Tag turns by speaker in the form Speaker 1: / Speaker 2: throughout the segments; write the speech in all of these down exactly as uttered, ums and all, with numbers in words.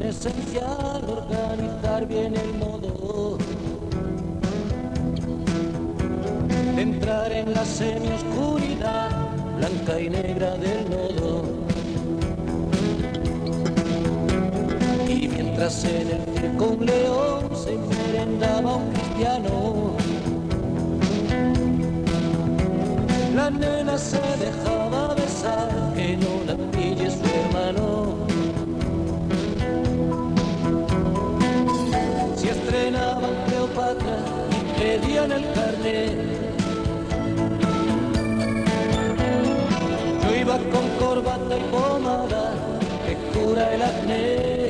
Speaker 1: esencial organizar bien el modo de entrar en la semioscuridad blanca y negra del nodo. Y mientras en el circo un león se merendaba un cristiano, la nena se dejaba besar, que no la pille su hermano. Si estrenaban Cleopatra y pedían el carnet, yo iba con corbata y pomada que cura el acné.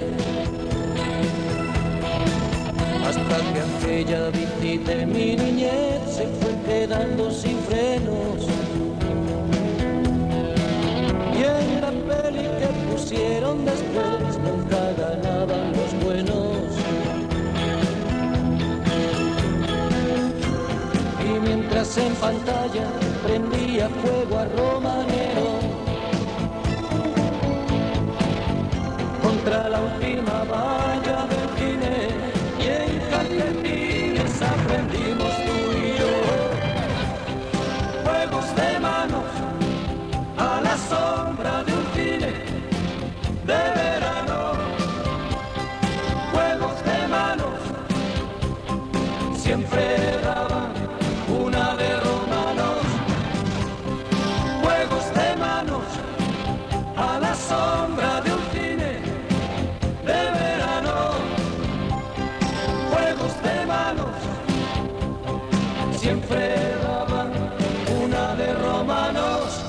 Speaker 1: Hasta que aquella bici de mi niñez se fue quedando sin frenos. Y en la peli que pusieron después nunca ganaban los buenos. Y mientras en pantalla prendía fuego a Romanero contra la última valla del cine, y en calcetines aprendimos tú y yo juegos de manos a la sombra de un cine de verano. Juegos de manos siempre daban una de romanos. Juegos de manos a la sombra de un cine de verano. Juegos de manos siempre daban una de romanos.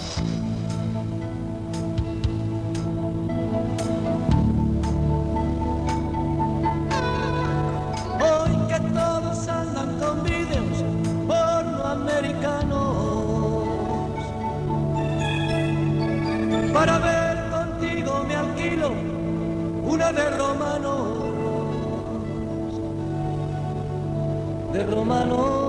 Speaker 1: Hoy que todos andan con vídeos porno americanos, para ver contigo me alquilo una de romanos, de romanos.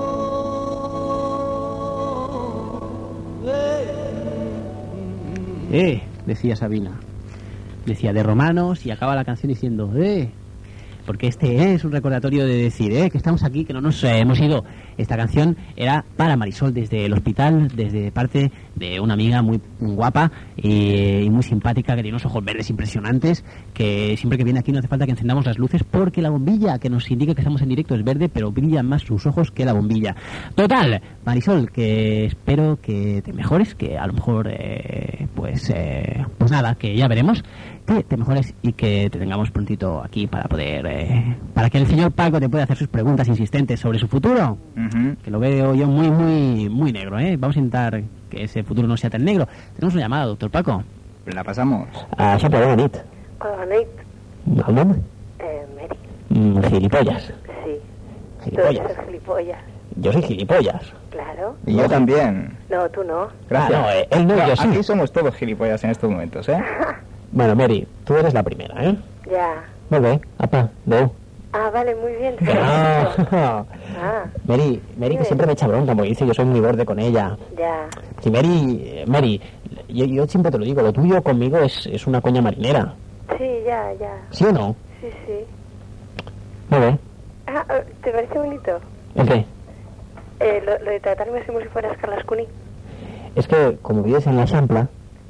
Speaker 2: Eh, decía Sabina. Decía de romanos y acaba la canción diciendo, eh, porque este es un recordatorio de decir, eh, que estamos aquí, que no nos eh, hemos ido. Esta canción era para Marisol desde el hospital, desde parte de una amiga muy guapa y, y muy simpática, que tiene unos ojos verdes impresionantes, que siempre que viene aquí no hace falta que encendamos las luces porque la bombilla que nos indica que estamos en directo es verde, pero brillan más sus ojos que la bombilla. Total, Marisol, que espero que te mejores, que a lo mejor, eh, pues, eh, pues nada, que ya veremos, que te mejores y que te tengamos prontito aquí para poder, eh, para que el señor Paco te pueda hacer sus preguntas insistentes sobre su futuro. Uh-huh. Que lo veo yo muy, muy, muy negro, ¿eh? Vamos a intentar que ese futuro no sea tan negro. Tenemos una llamada, doctor Paco.
Speaker 3: La pasamos.
Speaker 2: Ah, sí, pero bonito.
Speaker 4: Hola, Nate.
Speaker 2: ¿El nombre?
Speaker 4: Eh, Mary.
Speaker 2: Mm, gilipollas.
Speaker 4: Sí.
Speaker 2: Gilipollas.
Speaker 4: Tú eres gilipollas.
Speaker 2: Yo soy gilipollas.
Speaker 4: Claro.
Speaker 3: Y yo también.
Speaker 4: No, tú no.
Speaker 3: Gracias.
Speaker 2: Ah, no, eh, él no, yo sí.
Speaker 3: Aquí somos todos gilipollas en estos momentos, ¿eh?
Speaker 2: Bueno, Mary, tú eres la primera, ¿eh?
Speaker 4: Ya.
Speaker 2: Muy bien, apa, no.
Speaker 4: Ah, vale, muy bien.
Speaker 2: Ah,
Speaker 4: ah.
Speaker 2: Mary, Mary que siempre me echa bronca porque dice que yo soy muy borde con ella.
Speaker 4: Ya.
Speaker 2: Sí, Mary, Mary, yo, yo siempre te lo digo, lo tuyo conmigo es, es una coña marinera.
Speaker 4: Sí, ya, ya.
Speaker 2: ¿Sí o no?
Speaker 4: Sí, sí.
Speaker 2: Muy bien.
Speaker 4: Ah, ¿te parece bonito?
Speaker 2: ¿El qué?
Speaker 4: Eh, lo, lo de tratarme como si fueras Carlas Cuni.
Speaker 2: Es que, como vives en la Champla,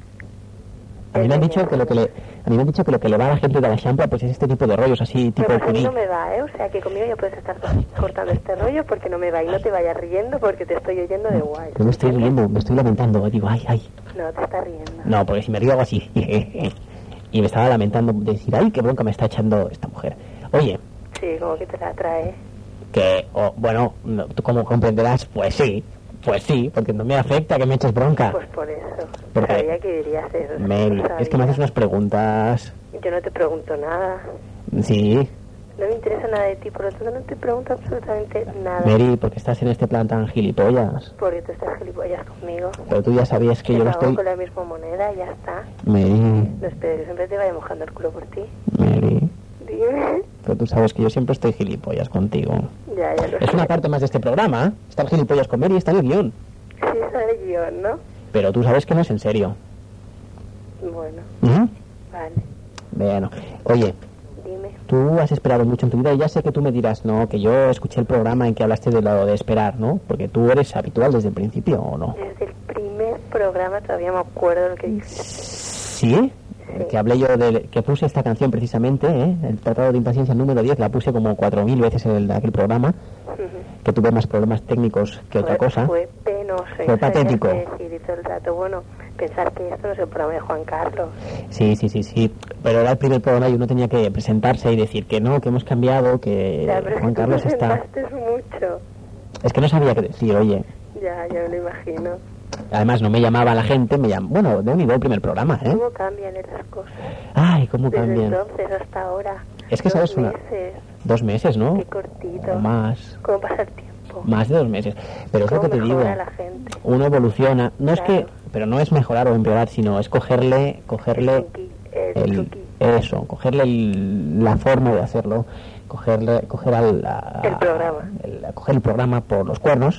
Speaker 2: a mí me han dicho que lo que le, a mí me han dicho que lo que le va a la gente de la Champla pues es este tipo de rollos así, tipo
Speaker 4: Pero a mí
Speaker 2: Cuní.
Speaker 4: no me va, ¿eh? O sea, que conmigo ya puedes estar cortando este rollo porque no me va. Y no te vayas riendo porque te estoy oyendo de guay.
Speaker 2: No me estoy riendo, me estoy lamentando, digo, ay, ay.
Speaker 4: No, te estás riendo.
Speaker 2: No, porque si me río hago así. Y me estaba lamentando de decir, ay, qué bronca me está echando esta mujer. Oye.
Speaker 4: Sí, como que te la trae.
Speaker 2: Que, oh, bueno, no, tú como comprenderás, pues sí, pues sí, porque no me afecta que me eches bronca.
Speaker 4: Pues por eso.
Speaker 2: Porque,
Speaker 4: sabía que dirías eso.
Speaker 2: Mary, es que me haces unas preguntas.
Speaker 4: Yo no te pregunto nada.
Speaker 2: Sí.
Speaker 4: No me interesa nada de ti, por lo tanto no te pregunto absolutamente nada.
Speaker 2: Mary, ¿por qué estás en este plan tan gilipollas?
Speaker 4: Porque tú estás gilipollas conmigo.
Speaker 2: Pero tú ya sabías que
Speaker 4: te
Speaker 2: yo no
Speaker 4: pago
Speaker 2: estoy...
Speaker 4: con la misma moneda y ya está.
Speaker 2: Mary...
Speaker 4: No espero que siempre te vaya mojando el culo por ti.
Speaker 2: Mary...
Speaker 4: Dime.
Speaker 2: Pero tú sabes que yo siempre estoy gilipollas contigo.
Speaker 4: Ya, ya lo
Speaker 2: Es
Speaker 4: sé.
Speaker 2: una parte más de este programa. Estar gilipollas con Mary está en el guión.
Speaker 4: Sí, sale el guión, ¿no?
Speaker 2: Pero tú sabes que no es en serio.
Speaker 4: Bueno.
Speaker 2: ¿Mm?
Speaker 4: Vale.
Speaker 2: Bueno, oye,
Speaker 4: Dime.
Speaker 2: Tú has esperado mucho en tu vida y ya sé que tú me dirás, no, que yo escuché el programa en que hablaste de lo de esperar, ¿no? Porque tú eres habitual desde el principio, ¿o no?
Speaker 4: Desde el primer programa todavía me acuerdo de lo que dices.
Speaker 2: ¿Sí?
Speaker 4: Sí.
Speaker 2: Que hablé yo de... que puse esta canción precisamente, ¿eh? El Tratado de Impaciencia número diez, la puse como cuatro mil veces en el, aquel programa,
Speaker 4: Uh-huh.
Speaker 2: que tuve más problemas técnicos que otra
Speaker 4: Fue-
Speaker 2: cosa.
Speaker 4: Fue penoso. y
Speaker 2: Fue
Speaker 4: no sabía
Speaker 2: patético.
Speaker 4: qué decir y todo el rato. Bueno, pensar que esto no es el programa de Juan Carlos.
Speaker 2: Sí, sí, sí, sí. Pero era el primer programa y uno tenía que presentarse y decir que no, que hemos cambiado, que
Speaker 4: Ya, pero es
Speaker 2: Juan
Speaker 4: que
Speaker 2: Carlos
Speaker 4: tú
Speaker 2: está...
Speaker 4: presentaste mucho.
Speaker 2: Es que no sabía qué decir, oye.
Speaker 4: Ya, ya me lo imagino.
Speaker 2: Además no me llamaba la gente, me llam... bueno, de unido el primer programa, ¿eh?
Speaker 4: ¿Cómo cambian esas cosas?
Speaker 2: Ay, cómo
Speaker 4: Desde
Speaker 2: cambian.
Speaker 4: entonces hasta ahora.
Speaker 2: Es que
Speaker 4: Dos
Speaker 2: sabes una...
Speaker 4: meses.
Speaker 2: Dos meses, ¿no?
Speaker 4: Qué cortito.
Speaker 2: O más.
Speaker 4: ¿Cómo pasa el tiempo?
Speaker 2: Más de dos meses. Pero es lo
Speaker 4: ¿Cómo
Speaker 2: que te digo.
Speaker 4: mejora la gente?
Speaker 2: Uno evoluciona. No es que...
Speaker 4: Claro.
Speaker 2: Pero no es mejorar o empeorar, sino es cogerle... Cogerle...
Speaker 4: El truqui, el
Speaker 2: el-
Speaker 4: truqui.
Speaker 2: eso, cogerle el- la forma de hacerlo. Cogerle... Coger al... a-
Speaker 4: El programa.
Speaker 2: el- coger el programa por los cuernos.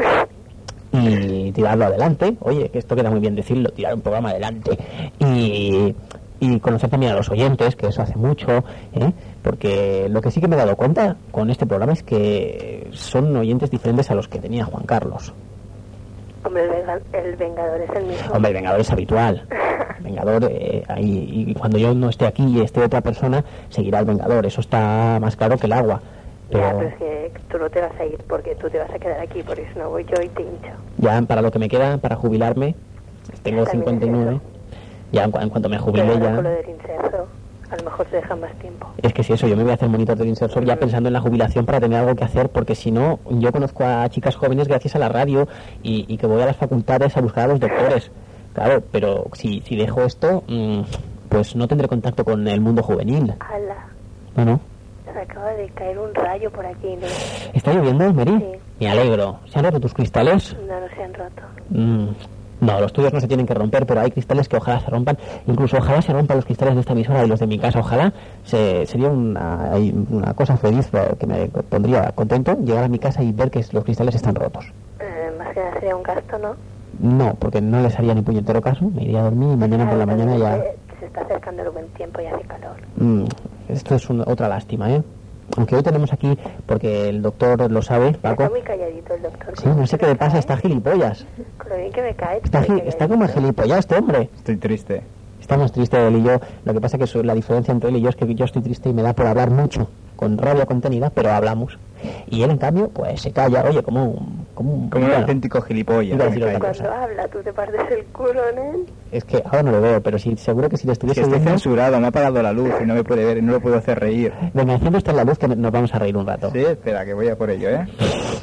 Speaker 2: Y tirarlo adelante. Oye, que esto queda muy bien decirlo, tirar un programa adelante. Y, y conocer también a los oyentes, que eso hace mucho, ¿eh? Porque lo que sí que me he dado cuenta con este programa es que son oyentes diferentes a los que tenía Juan Carlos.
Speaker 4: Hombre, el, venga- el Vengador es el mismo.
Speaker 2: Hombre, el Vengador es habitual. El Vengador, eh, ahí, y cuando yo no esté aquí y esté otra persona, seguirá el Vengador. Eso está más claro que el agua.
Speaker 4: Ya,
Speaker 2: Pero
Speaker 4: pero es que tú no te vas a ir porque tú te vas a quedar aquí, porque si no voy yo y te hincho.
Speaker 2: ya para lo que me queda, para jubilarme, tengo
Speaker 4: También
Speaker 2: cincuenta y nueve.
Speaker 4: es
Speaker 2: Ya en, cu- en cuanto me
Speaker 4: Pero
Speaker 2: jubile
Speaker 4: ahora
Speaker 2: ya...
Speaker 4: con lo del inserso, a lo mejor te dejan más tiempo.
Speaker 2: Es que si eso, yo me voy a hacer monitor del insersor ya pensando en la jubilación para tener algo que hacer, porque si no, yo conozco a chicas jóvenes gracias a la radio y, y que voy a las facultades a buscar a los doctores. Claro, pero si, si dejo esto, mmm, pues no tendré contacto con el mundo juvenil.
Speaker 4: Ala,
Speaker 2: No, no.
Speaker 4: se acaba de caer un rayo por aquí, ¿no?
Speaker 2: ¿Está lloviendo, Mary?
Speaker 4: Sí.
Speaker 2: Me alegro. ¿Se han roto tus cristales?
Speaker 4: No, no se han roto.
Speaker 2: Mm, no, los tuyos no se tienen que romper, pero hay cristales que ojalá se rompan. Incluso ojalá se rompan los cristales de esta emisora y los de mi casa. Ojalá se, sería una, hay una cosa feliz eh, que me pondría contento llegar a mi casa y ver que los cristales están rotos.
Speaker 4: Eh, más que nada sería un gasto, ¿no?
Speaker 2: No, porque no les haría ni puñetero caso. Me iría a dormir y mañana por la
Speaker 4: Claro,
Speaker 2: mañana ya...
Speaker 4: eh, Se está acercando el buen tiempo y hace calor.
Speaker 2: Mm, esto es una- otra lástima, ¿eh? Aunque hoy tenemos aquí, porque el doctor lo sabe,
Speaker 4: Está
Speaker 2: Paco.
Speaker 4: muy calladito el doctor.
Speaker 2: Sí, no sé qué le pasa, está gilipollas.
Speaker 4: Con lo bien que me cae.
Speaker 2: Está,
Speaker 4: muy
Speaker 2: gi- está como
Speaker 4: calladito.
Speaker 2: gilipollas este hombre.
Speaker 3: Estoy triste.
Speaker 2: Estamos tristes él y yo. Lo que pasa que su- la diferencia entre él y yo es que yo estoy triste y me da por hablar mucho, con rabia contenida, pero hablamos. Y él, en cambio, pues se calla. Oye, como un... Como un,
Speaker 3: Como un
Speaker 2: bueno,
Speaker 3: auténtico gilipollas.
Speaker 2: iba a
Speaker 3: me
Speaker 2: decir otra
Speaker 3: callo.
Speaker 2: cosa.
Speaker 4: Cuando habla, tú te partes el culo en él.
Speaker 2: Es que ahora no lo veo, pero sí, seguro que si le
Speaker 3: Si
Speaker 2: estuviese
Speaker 3: estoy
Speaker 2: viendo...
Speaker 3: censurado, me ha apagado la luz y no me puede ver y no lo puedo hacer reír.
Speaker 2: Venga, enciende usted la luz que nos vamos a reír un rato.
Speaker 3: Sí, espera, que voy a por ello, ¿eh?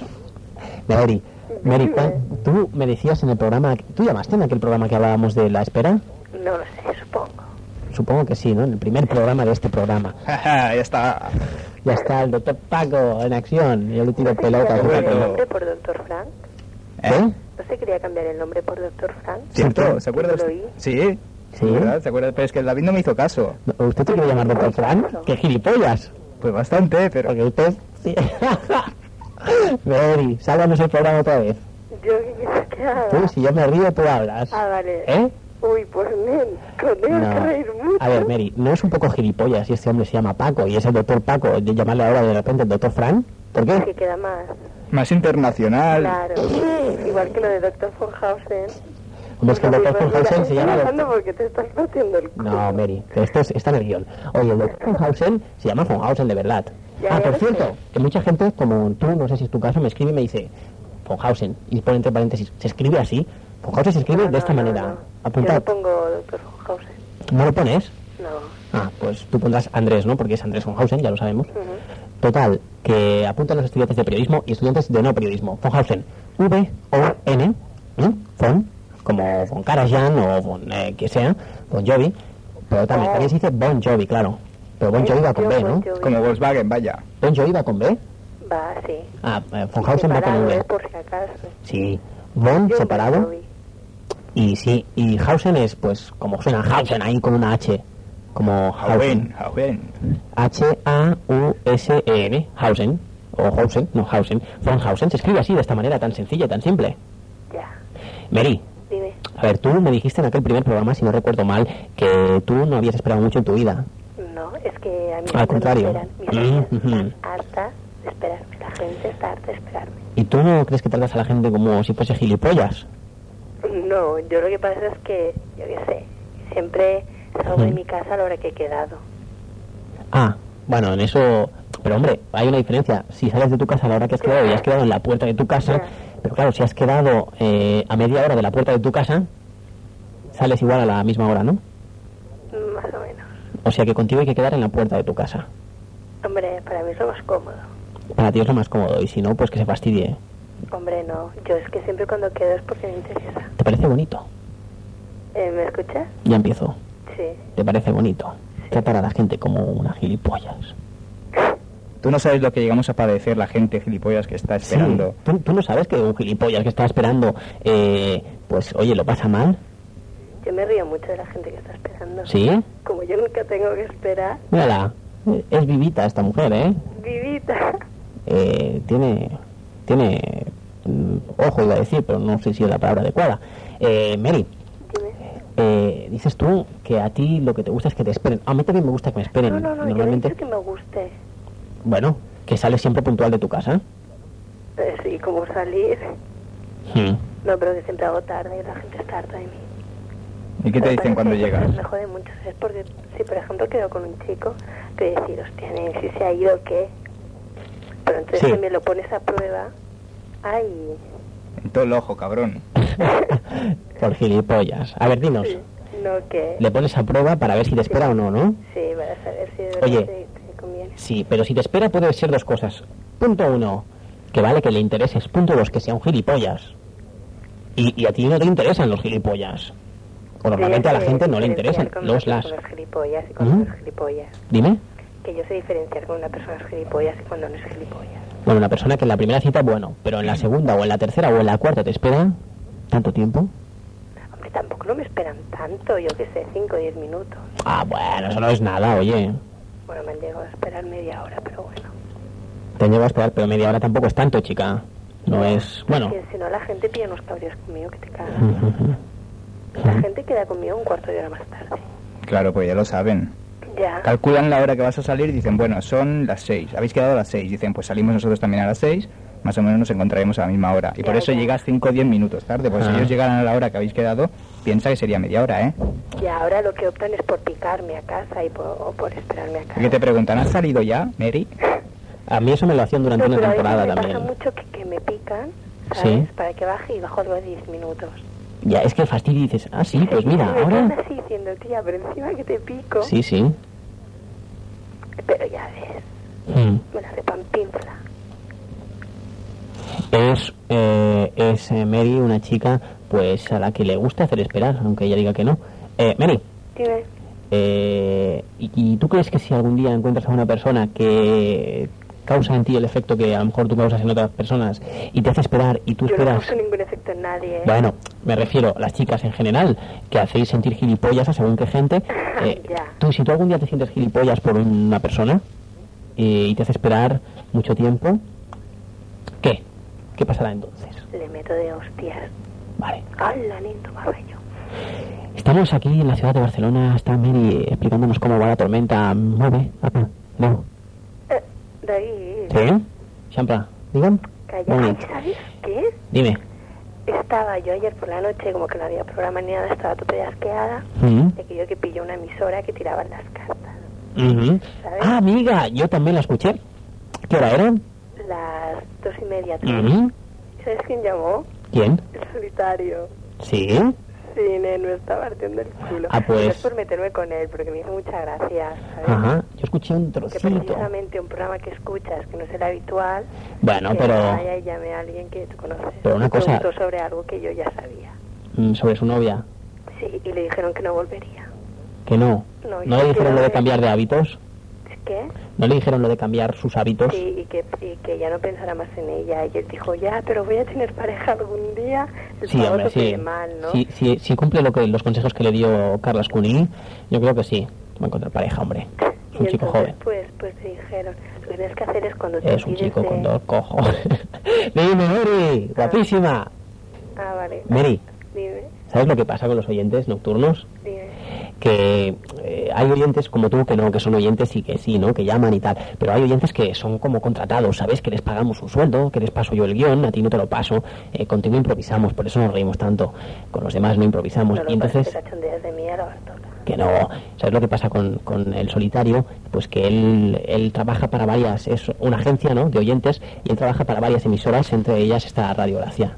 Speaker 2: Mary, Mary, ¿cuál- tú me decías en el programa... ¿Tú llamaste en aquel programa que hablábamos de la espera?
Speaker 4: No lo sé, supongo.
Speaker 2: Supongo que sí, ¿no? En el primer programa de este programa.
Speaker 3: ya está.
Speaker 2: Ya está el doctor Paco en acción. Yo le tiro
Speaker 4: ¿No se
Speaker 2: pelota.
Speaker 4: quería
Speaker 3: bueno.
Speaker 4: cambiar el
Speaker 3: Bueno.
Speaker 4: nombre por doctor Frank?
Speaker 2: ¿Eh?
Speaker 4: ¿No se quería cambiar el nombre por doctor Frank?
Speaker 3: ¿Cierto? ¿Se acuerda
Speaker 4: ¿Lo
Speaker 3: usted?
Speaker 4: oí?
Speaker 3: Sí.
Speaker 2: Sí.
Speaker 3: ¿Verdad? ¿Se acuerda? Pero es que el David no me hizo caso.
Speaker 2: ¿Usted te quiere llamar doctor Frank? ¡Qué gilipollas!
Speaker 3: Pues bastante, pero...
Speaker 2: Porque usted... Sí. Mary, sálvanos el programa otra vez.
Speaker 4: ¿Yo qué quieres que haga?
Speaker 2: Tú, si yo me río, tú hablas.
Speaker 4: Ah, vale.
Speaker 2: ¿Eh?
Speaker 4: Uy, pues nen, con tengo que reír mucho.
Speaker 2: A ver, Mary, ¿no es un poco gilipollas si este hombre se llama Paco y es el doctor Paco, de llamarle ahora de repente el doctor Frank? ¿Por
Speaker 4: Que
Speaker 2: qué?
Speaker 4: queda más.
Speaker 3: Más internacional.
Speaker 4: Claro. Igual que lo de doctor Fonhausen.
Speaker 2: Hombre, es que el doctor
Speaker 4: Pues,
Speaker 2: Fonhausen
Speaker 4: mira,
Speaker 2: se llama...
Speaker 4: estoy
Speaker 2: doctor-
Speaker 4: hablando porque te estás partiendo el culo.
Speaker 2: No, Mary, que esto es, está en el guión. Oye, el doctor Fonhausen se llama Fonhausen de verdad.
Speaker 4: Ya,
Speaker 2: Ah,
Speaker 4: ya
Speaker 2: por
Speaker 4: lo
Speaker 2: cierto,
Speaker 4: sé.
Speaker 2: que mucha gente, como tú, no sé si es tu caso, me escribe y me dice Fonhausen, y pone entre paréntesis, ¿se escribe así? Fonhausen se escribe
Speaker 4: No,
Speaker 2: de esta
Speaker 4: no, no,
Speaker 2: manera.
Speaker 4: no.
Speaker 2: Apuntad.
Speaker 4: Yo no pongo doctor Fonhausen.
Speaker 2: ¿No lo pones?
Speaker 4: No.
Speaker 2: Ah, pues tú pondrás Andrés, ¿no? Porque es Andrés Fonhausen, ya lo sabemos.
Speaker 4: Ujú.
Speaker 2: Total, que apuntan los estudiantes de periodismo y estudiantes de no periodismo. Fonhausen, V O N, ¿eh? Fon, como Von Karajan o Von, eh, que sea, Bon Jovi, pero también, también se dice Bon Jovi, claro. Pero Bon Jovi va con B, ¿no?
Speaker 4: Bon Jovi.
Speaker 3: Como Volkswagen, vaya.
Speaker 2: Bon Jovi va con B.
Speaker 4: Va, sí.
Speaker 2: Ah, eh, Fonhausen va con
Speaker 4: Separado,
Speaker 2: V.
Speaker 4: eh, por si acaso.
Speaker 2: Sí, Bon
Speaker 4: Yo
Speaker 2: separado.
Speaker 4: Bon Jovi.
Speaker 2: Y sí, y Hausen es, pues, como suena Hausen ahí con una H. Como Hausen.
Speaker 3: Hausen, Hausen.
Speaker 2: H A U S E N, Hausen. O Hausen, no Hausen. Von Hausen se escribe así, de esta manera, tan sencilla, tan simple.
Speaker 4: Ya.
Speaker 2: Mary,
Speaker 4: Dime.
Speaker 2: a ver, tú me dijiste en aquel primer programa, si no recuerdo mal, que tú no habías esperado mucho en tu vida.
Speaker 4: No, es que a mí
Speaker 5: Al
Speaker 4: me
Speaker 5: contrario.
Speaker 4: esperan. Mis amigas
Speaker 5: Mm, ujú.
Speaker 4: están hartas de esperarme. La gente está harta de esperarme.
Speaker 5: ¿Y tú no crees que tratas a la gente como si fuese gilipollas?
Speaker 4: No, yo lo que pasa es que, yo qué sé, siempre salgo de
Speaker 5: Mm.
Speaker 4: mi casa a la hora que he quedado.
Speaker 5: Ah, bueno, en eso... Pero hombre, hay una diferencia. Si sales de tu casa a la hora que has quedado y has quedado en la puerta de tu casa,
Speaker 4: Ya.
Speaker 5: pero claro, si has quedado eh, a media hora de la puerta de tu casa, sales igual a la misma hora, ¿no?
Speaker 4: Más o menos.
Speaker 5: O sea que contigo hay que quedar en la puerta de tu casa.
Speaker 4: Hombre, para mí es lo más cómodo.
Speaker 5: Para ti es lo más cómodo y si no, pues que se fastidie.
Speaker 4: Hombre, no. Yo es que siempre cuando quedo es porque me interesa.
Speaker 5: ¿Te parece bonito?
Speaker 4: Eh, ¿Me escuchas?
Speaker 5: Ya empiezo.
Speaker 4: Sí.
Speaker 5: ¿Te parece bonito? Tratar a la gente como una gilipollas.
Speaker 3: Tú no sabes lo que llegamos a padecer la gente gilipollas que está esperando.
Speaker 5: Sí. ¿Tú, tú no sabes que un gilipollas que está esperando, eh, pues oye, lo pasa mal.
Speaker 4: Yo me río mucho de la gente que está esperando.
Speaker 5: ¿Sí?
Speaker 4: Como yo nunca tengo que esperar.
Speaker 5: Mírala, eh, es vivita esta mujer, ¿eh?
Speaker 4: Vivita.
Speaker 5: eh tiene, tiene, mm, ojo iba a decir, pero no sé si es la palabra adecuada. Eh, Mary,
Speaker 4: Dime.
Speaker 5: eh, dices tú que a ti lo que te gusta es que te esperen. A mí también me gusta que me esperen.
Speaker 4: No, no, no, yo no he
Speaker 5: Normalmente,
Speaker 4: dicho que me guste.
Speaker 5: bueno, que sales siempre puntual de tu casa.
Speaker 4: Eh, sí, como salir.
Speaker 5: Hmm.
Speaker 4: No, pero que siempre hago tarde y la gente está harta de mí.
Speaker 3: ¿Y qué te
Speaker 4: Me
Speaker 3: dicen
Speaker 4: parece
Speaker 3: cuando
Speaker 4: que
Speaker 3: llegas?
Speaker 4: Me jode mucho, ¿sabes? Porque si, por ejemplo, quedo con un chico, que decir, hostia, Nel, si se ha ido, ¿qué? Pero entonces
Speaker 5: Sí.
Speaker 4: si me lo pones a prueba, ay,
Speaker 3: En todo el ojo, cabrón.
Speaker 5: Por gilipollas. A ver, dinos.
Speaker 4: sí, no, que...
Speaker 5: Le pones a prueba para ver si te espera o no, ¿no?
Speaker 4: Sí, para saber si de verdad
Speaker 5: Oye.
Speaker 4: te, te conviene.
Speaker 5: Sí, pero si te espera puede ser dos cosas. Punto uno, que vale que le intereses. Punto dos, que sea un gilipollas. Y, y a ti no te interesan los gilipollas. O normalmente a la
Speaker 4: Tienes que
Speaker 5: gente no le interesan
Speaker 4: diferenciar con
Speaker 5: los
Speaker 4: una
Speaker 5: las.
Speaker 4: persona es gilipollas y con
Speaker 5: ¿Mm?
Speaker 4: no es gilipollas.
Speaker 5: Dime.
Speaker 4: Que yo sé diferenciar con una persona es gilipollas y cuando no es gilipollas.
Speaker 5: Bueno, una persona que en la primera cita, bueno, pero en la segunda o en la tercera o en la cuarta te espera tanto tiempo.
Speaker 4: Hombre, tampoco no me esperan tanto, yo qué sé, cinco o diez minutos.
Speaker 5: Ah, bueno, eso no es nada, oye.
Speaker 4: Bueno, me han llegado a esperar media hora, pero bueno.
Speaker 5: Te llevo a esperar, pero media hora tampoco es tanto, chica. No es... Bueno.
Speaker 4: Que si no la gente tiene unos cabreos conmigo que te cagas.
Speaker 5: Ujú.
Speaker 4: La gente queda conmigo un cuarto de hora más tarde.
Speaker 3: Claro, pues ya lo saben.
Speaker 4: Ya.
Speaker 3: Calculan la hora que vas a salir y dicen, bueno, son las seis. Habéis quedado a las seis. Dicen, pues salimos nosotros también a las seis. Más o menos nos encontraremos a la misma hora. Y por
Speaker 4: Ya,
Speaker 3: eso
Speaker 4: ya.
Speaker 3: llegas cinco o diez minutos tarde. Pues
Speaker 5: Ah.
Speaker 3: si ellos llegaran a la hora que habéis quedado, piensa que sería media hora, ¿eh?
Speaker 4: Y ahora lo que optan es por picarme a casa y por, o por esperarme a casa.
Speaker 3: Y que te preguntan, ¿has salido ya, Mary?
Speaker 5: A mí eso me lo hacían durante
Speaker 4: No,
Speaker 5: una
Speaker 4: pero a veces
Speaker 5: temporada
Speaker 4: me
Speaker 5: también.
Speaker 4: pasa mucho que, que me pican, ¿sabes?
Speaker 5: Sí.
Speaker 4: Para que baje y bajo a los diez minutos.
Speaker 5: Ya, es que el fastidio y dices, ah, sí, pues mira,
Speaker 4: Y me
Speaker 5: ahora...
Speaker 4: quedan así diciendo, tía, pero encima que te pico.
Speaker 5: Sí, sí.
Speaker 4: Pero ya ves,
Speaker 5: Mm.
Speaker 4: me la de pampinfla.
Speaker 5: Es, eh, es eh, Mary una chica, pues a la que le gusta hacer esperar, aunque ella diga que no. Eh, Mary,
Speaker 4: Dime,
Speaker 5: eh, ¿y, ¿y tú crees que si algún día encuentras a una persona que causa en ti el efecto que a lo mejor tú causas en otras personas y te hace esperar y tú
Speaker 4: yo no
Speaker 5: esperas...
Speaker 4: causo ningún efecto en nadie, ¿eh?
Speaker 5: Bueno, me refiero a las chicas en general, que hacéis sentir gilipollas a según qué gente. Eh,
Speaker 4: Ya.
Speaker 5: tú, si tú algún día te sientes gilipollas por una persona eh, y te hace esperar mucho tiempo, ¿qué? ¿Qué pasará entonces?
Speaker 4: Le meto de hostias.
Speaker 5: Vale.
Speaker 4: ¡Hala, lindo barreño!
Speaker 5: Estamos aquí en la ciudad de Barcelona, está Mary explicándonos cómo va la tormenta. Mueve, apa, no.
Speaker 4: Eh, David,
Speaker 5: ¿Sí? Champla, digan.
Speaker 4: calla.
Speaker 5: Bonito.
Speaker 4: Ay, ¿sabes qué?
Speaker 5: Dime.
Speaker 4: Estaba yo ayer por la noche, como que no había programa ni nada, estaba tope asqueada
Speaker 5: Mm.
Speaker 4: de que yo que pillé una emisora que tiraban las cartas.
Speaker 5: Ujú.
Speaker 4: ¿Sabes?
Speaker 5: Ah, amiga, yo también la escuché. ¿Qué hora era?
Speaker 4: Las dos y media, tres.
Speaker 5: Ujú.
Speaker 4: ¿Sabes quién llamó?
Speaker 5: ¿Quién?
Speaker 4: El solitario.
Speaker 5: ¿Sí?
Speaker 4: Sí, nene, me está partiendo el culo.
Speaker 5: Ah, pues-
Speaker 4: No es por meterme con él, porque me hizo mucha gracia, ¿sabes?
Speaker 5: Ajá, yo escuché un
Speaker 4: Que
Speaker 5: trocito.
Speaker 4: precisamente un programa que escuchas, que no es el habitual,
Speaker 5: Bueno,
Speaker 4: que
Speaker 5: pero
Speaker 4: vaya y llame a alguien que tú conoces.
Speaker 5: Pero una
Speaker 4: y
Speaker 5: cosa-
Speaker 4: preguntó sobre algo que yo ya sabía.
Speaker 5: mm, sobre su novia,
Speaker 4: Sí, y le dijeron que no volvería.
Speaker 5: que no.
Speaker 4: No,
Speaker 5: ¿No
Speaker 4: yo
Speaker 5: le
Speaker 4: quiero
Speaker 5: dijeron lo de
Speaker 4: ver.
Speaker 5: cambiar de hábitos?
Speaker 4: ¿Qué?
Speaker 5: ¿No le dijeron lo de cambiar sus hábitos?
Speaker 4: Sí, y que, y que ya no pensara más en ella. Y él dijo, ya, pero voy a tener pareja algún día. El
Speaker 5: Sí,
Speaker 4: famoso
Speaker 5: hombre, sí.
Speaker 4: que mal, ¿no?
Speaker 5: Sí, sí, sí cumple lo que, los consejos que le dio Carlas Cuní. Yo creo que sí. Va a encontrar pareja, hombre. Es un
Speaker 4: Y
Speaker 5: chico
Speaker 4: entonces,
Speaker 5: joven.
Speaker 4: Pues, pues te dijeron, lo que tienes que hacer es cuando te
Speaker 5: Es un
Speaker 4: pides
Speaker 5: chico
Speaker 4: de-
Speaker 5: con dos cojos. Dime, Mary, guapísima.
Speaker 4: Ah, vale.
Speaker 5: Mary,
Speaker 4: Dime,
Speaker 5: ¿sabes lo que pasa con los oyentes nocturnos?
Speaker 4: dime.
Speaker 5: Que eh, hay oyentes como tú que no, que son oyentes y que sí, ¿no? Que llaman y tal, pero hay oyentes que son como contratados, ¿sabes? Que les pagamos un sueldo, que les paso yo el guión, a ti no te lo paso, eh, contigo improvisamos, por eso nos reímos tanto, con los demás no improvisamos.
Speaker 4: No,
Speaker 5: y entonces...
Speaker 4: te cachondeas de mí a la Bartola.
Speaker 5: Que no, ¿sabes lo que pasa con, con el solitario? Pues que él, él trabaja para varias, es una agencia, ¿no?, de oyentes, y él trabaja para varias emisoras, entre ellas está Radio Gracia.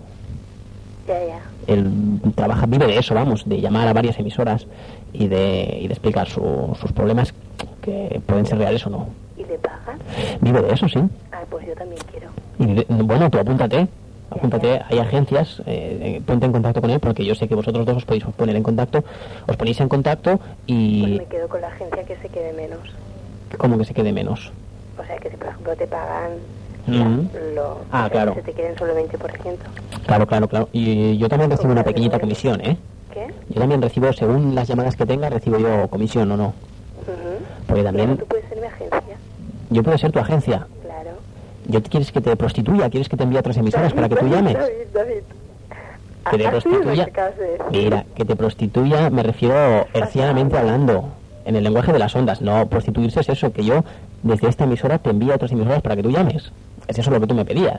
Speaker 4: Ya, ya.
Speaker 5: Él trabaja, vive de eso, vamos, de llamar a varias emisoras y de, y de explicar su, sus problemas, que pueden ser reales o no.
Speaker 4: ¿Y le pagan?
Speaker 5: Vive de eso, sí.
Speaker 4: Ah, pues yo también quiero.
Speaker 5: Y de- bueno, tú apúntate. Apúntate, hay agencias, eh, ponte en contacto con él, porque yo sé que vosotros dos os podéis poner en contacto, os ponéis en contacto y...
Speaker 4: Pues me quedo con la agencia que se quede menos.
Speaker 5: ¿Cómo que se quede menos?
Speaker 4: O sea, que si por ejemplo te pagan
Speaker 5: Ujú.
Speaker 4: lo...
Speaker 5: Ah,
Speaker 4: o sea,
Speaker 5: claro.
Speaker 4: que se te queden solo el veinte por ciento.
Speaker 5: Claro, claro, claro. Y yo también recibo una pequeñita comisión, ¿eh?
Speaker 4: ¿Qué?
Speaker 5: Yo también recibo, según las llamadas que tenga, recibo yo comisión o no.
Speaker 4: Ujú.
Speaker 5: Porque también...
Speaker 4: Tú puedes ser mi agencia.
Speaker 5: Yo puedo ser tu agencia.
Speaker 4: Claro.
Speaker 5: ¿Yo te- quieres que te prostituya? ¿Quieres que te envíe a otras emisoras para que tú
Speaker 4: David,
Speaker 5: llames?
Speaker 4: David, David.
Speaker 5: Que te
Speaker 4: Ah, sí,
Speaker 5: prostituya...
Speaker 4: lo que acabas de decir.
Speaker 5: Mira, que te prostituya me refiero hercianamente hablando, en el lenguaje de las ondas. No, prostituirse es eso, que yo desde esta emisora te envío a otras emisoras para que tú llames. Es eso lo que tú me pedías.